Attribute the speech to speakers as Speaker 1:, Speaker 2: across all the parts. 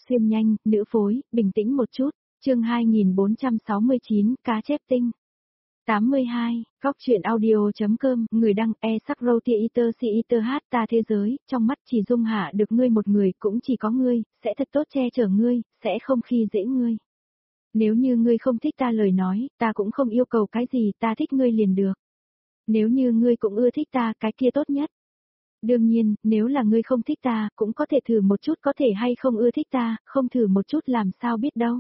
Speaker 1: xuyên nhanh, nữ phối, bình tĩnh một chút. Chương 2469, cá chép tinh. 82, góc truyện audio.com, người đăng e-sắc-râu-tia-iter-si-iter-hát ta thế giới, trong mắt chỉ dung hạ được ngươi một người, cũng chỉ có ngươi, sẽ thật tốt che chở ngươi, sẽ không khi dễ ngươi. Nếu như ngươi không thích ta lời nói, ta cũng không yêu cầu cái gì, ta thích ngươi liền được. Nếu như ngươi cũng ưa thích ta, cái kia tốt nhất. Đương nhiên, nếu là ngươi không thích ta, cũng có thể thử một chút có thể hay không ưa thích ta, không thử một chút làm sao biết đâu.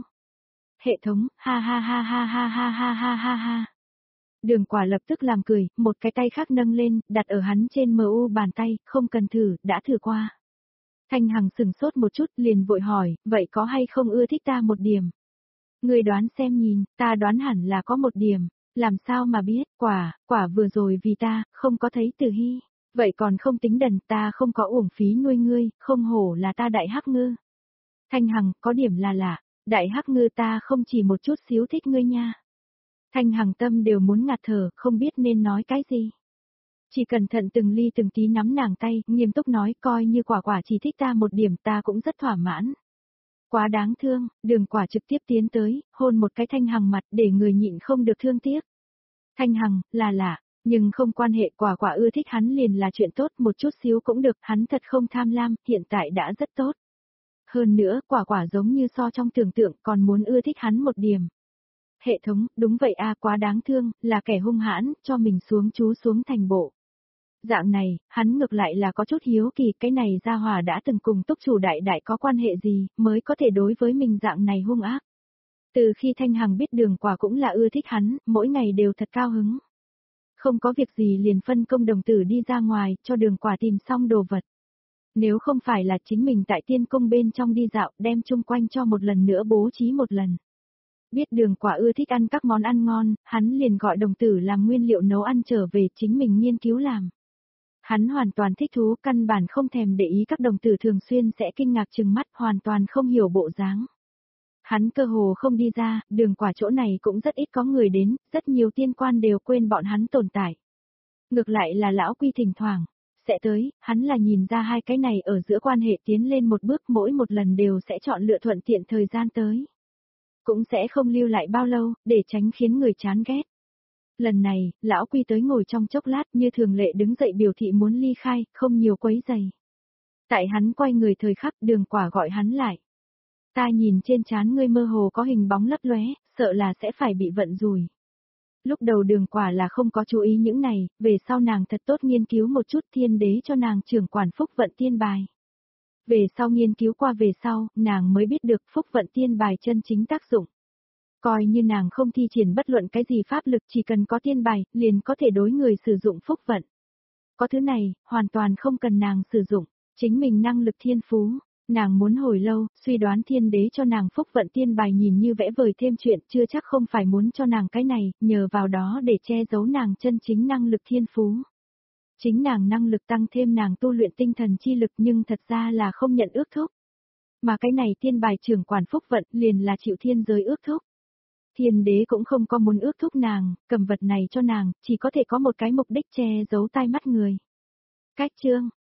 Speaker 1: Hệ thống, ha ha ha ha ha ha ha ha ha ha. Đường Quả lập tức làm cười, một cái tay khác nâng lên, đặt ở hắn trên MU bàn tay, không cần thử, đã thử qua. Thanh Hằng sừng sốt một chút, liền vội hỏi, vậy có hay không ưa thích ta một điểm? Ngươi đoán xem nhìn, ta đoán hẳn là có một điểm, làm sao mà biết, quả vừa rồi vì ta, không có thấy Từ Hy. Vậy còn không tính đần, ta không có uổng phí nuôi ngươi, không hổ là ta đại hắc ngư. Thanh Hằng, có điểm là lạ, đại hắc ngư ta không chỉ một chút xíu thích ngươi nha. Thanh Hằng tâm đều muốn ngạt thở, không biết nên nói cái gì. Chỉ cẩn thận từng ly từng tí nắm nàng tay, nghiêm túc nói coi như quả chỉ thích ta một điểm ta cũng rất thỏa mãn. Quá đáng thương, Đường Quả trực tiếp tiến tới, hôn một cái Thanh Hằng mặt để người nhịn không được thương tiếc. Thanh Hằng, là lạ, nhưng không quan hệ quả ưa thích hắn liền là chuyện tốt một chút xíu cũng được, hắn thật không tham lam, hiện tại đã rất tốt. Hơn nữa, quả giống như so trong tưởng tượng còn muốn ưa thích hắn một điểm. Hệ thống, đúng vậy a, quá đáng thương, là kẻ hung hãn, cho mình xuống chú xuống thành bộ. Dạng này, hắn ngược lại là có chút hiếu kỳ, cái này gia hỏa đã từng cùng túc chủ đại có quan hệ gì, mới có thể đối với mình dạng này hung ác. Từ khi Thanh Hằng biết Đường Quả cũng là ưa thích hắn, mỗi ngày đều thật cao hứng. Không có việc gì liền phân công đồng tử đi ra ngoài, cho Đường Quả tìm xong đồ vật. Nếu không phải là chính mình tại tiên cung bên trong đi dạo, đem chung quanh cho một lần nữa bố trí một lần. Biết Đường Quả ưa thích ăn các món ăn ngon, hắn liền gọi đồng tử làm nguyên liệu nấu ăn trở về chính mình nghiên cứu làm. Hắn hoàn toàn thích thú, căn bản không thèm để ý các đồng tử thường xuyên sẽ kinh ngạc trừng mắt, hoàn toàn không hiểu bộ dáng. Hắn cơ hồ không đi ra, Đường Quả chỗ này cũng rất ít có người đến, rất nhiều tiên quan đều quên bọn hắn tồn tại. Ngược lại là lão Quy thỉnh thoảng sẽ tới, hắn là nhìn ra hai cái này ở giữa quan hệ tiến lên một bước, mỗi một lần đều sẽ chọn lựa thuận tiện thời gian tới. Cũng sẽ không lưu lại bao lâu, để tránh khiến người chán ghét. Lần này, lão Quy tới ngồi trong chốc lát như thường lệ đứng dậy biểu thị muốn ly khai, không nhiều quấy giày. Tại hắn quay người thời khắc Đường Quả gọi hắn lại. Ta nhìn trên trán ngươi mơ hồ có hình bóng lấp lóe, sợ là sẽ phải bị vận rủi. Lúc đầu Đường Quả là không có chú ý những này, về sau nàng thật tốt nghiên cứu một chút thiên đế cho nàng trưởng quản phúc vận tiên bài. Về sau nghiên cứu qua về sau, nàng mới biết được phúc vận tiên bài chân chính tác dụng. Coi như nàng không thi triển bất luận cái gì pháp lực, chỉ cần có tiên bài, liền có thể đối người sử dụng phúc vận. Có thứ này, hoàn toàn không cần nàng sử dụng, chính mình năng lực thiên phú. Nàng muốn hồi lâu, suy đoán thiên đế cho nàng phúc vận tiên bài nhìn như vẽ vời thêm chuyện, chưa chắc không phải muốn cho nàng cái này, nhờ vào đó để che giấu nàng chân chính năng lực thiên phú. Chính nàng năng lực tăng thêm nàng tu luyện tinh thần chi lực nhưng thật ra là không nhận ước thúc. Mà cái này tiên bài trưởng quản phúc vận liền là chịu thiên giới ước thúc. Thiên đế cũng không có muốn ước thúc nàng, cầm vật này cho nàng, chỉ có thể có một cái mục đích che giấu tai mắt người. Cách chương